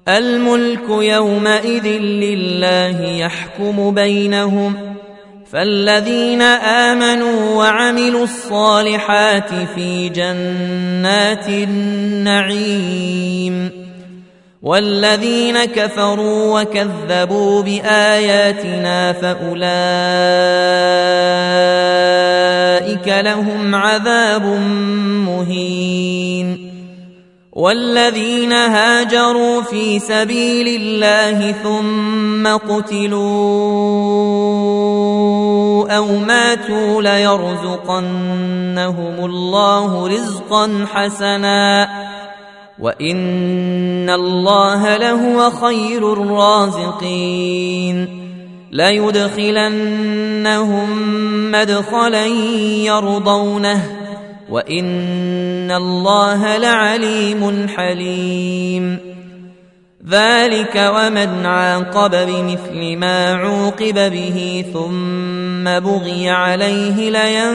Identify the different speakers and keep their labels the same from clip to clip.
Speaker 1: الملك يومئذ لله يحكم بينهم فالذين آمنوا وعملوا الصالحات في جنات النعيم والذين كفروا وكذبوا بآياتنا فأولئك لهم عذاب مهين والذين هاجروا في سبيل الله ثم قتلوا أو ماتوا ليرزقنهم الله رزقا حسنا وإن الله لهو خير الرازقين ليدخلنهم مدخلا يرضونه وإن الله لعليم حليم ذلك ومن عاقب بمثل ما عوقب به ثم بغي عليه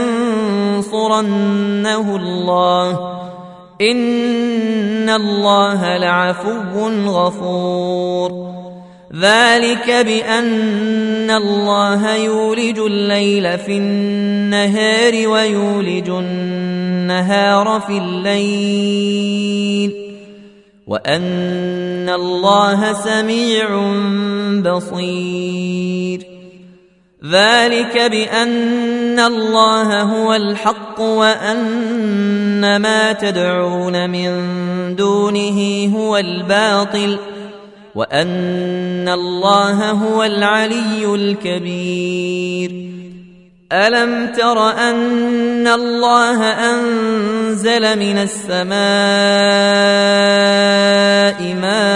Speaker 1: لينصرنه الله إن الله لعفو غفور ذلك بأن الله يولج الليل في النهار ويولج النهار في الليل وأن الله سميع بصير ذلك بأن الله هو الحق وأن ما تدعون من دونه هو الباطل وأن الله هو العلي الكبير ألم تر أن الله أنزل من السماء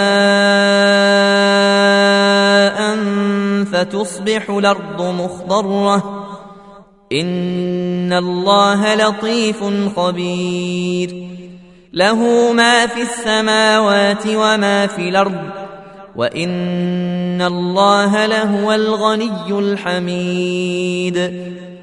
Speaker 1: ماء فتصبح الأرض مخضرة إن الله لطيف خبير له ما في السماوات وما في الأرض وإن الله لهو الغني الحميد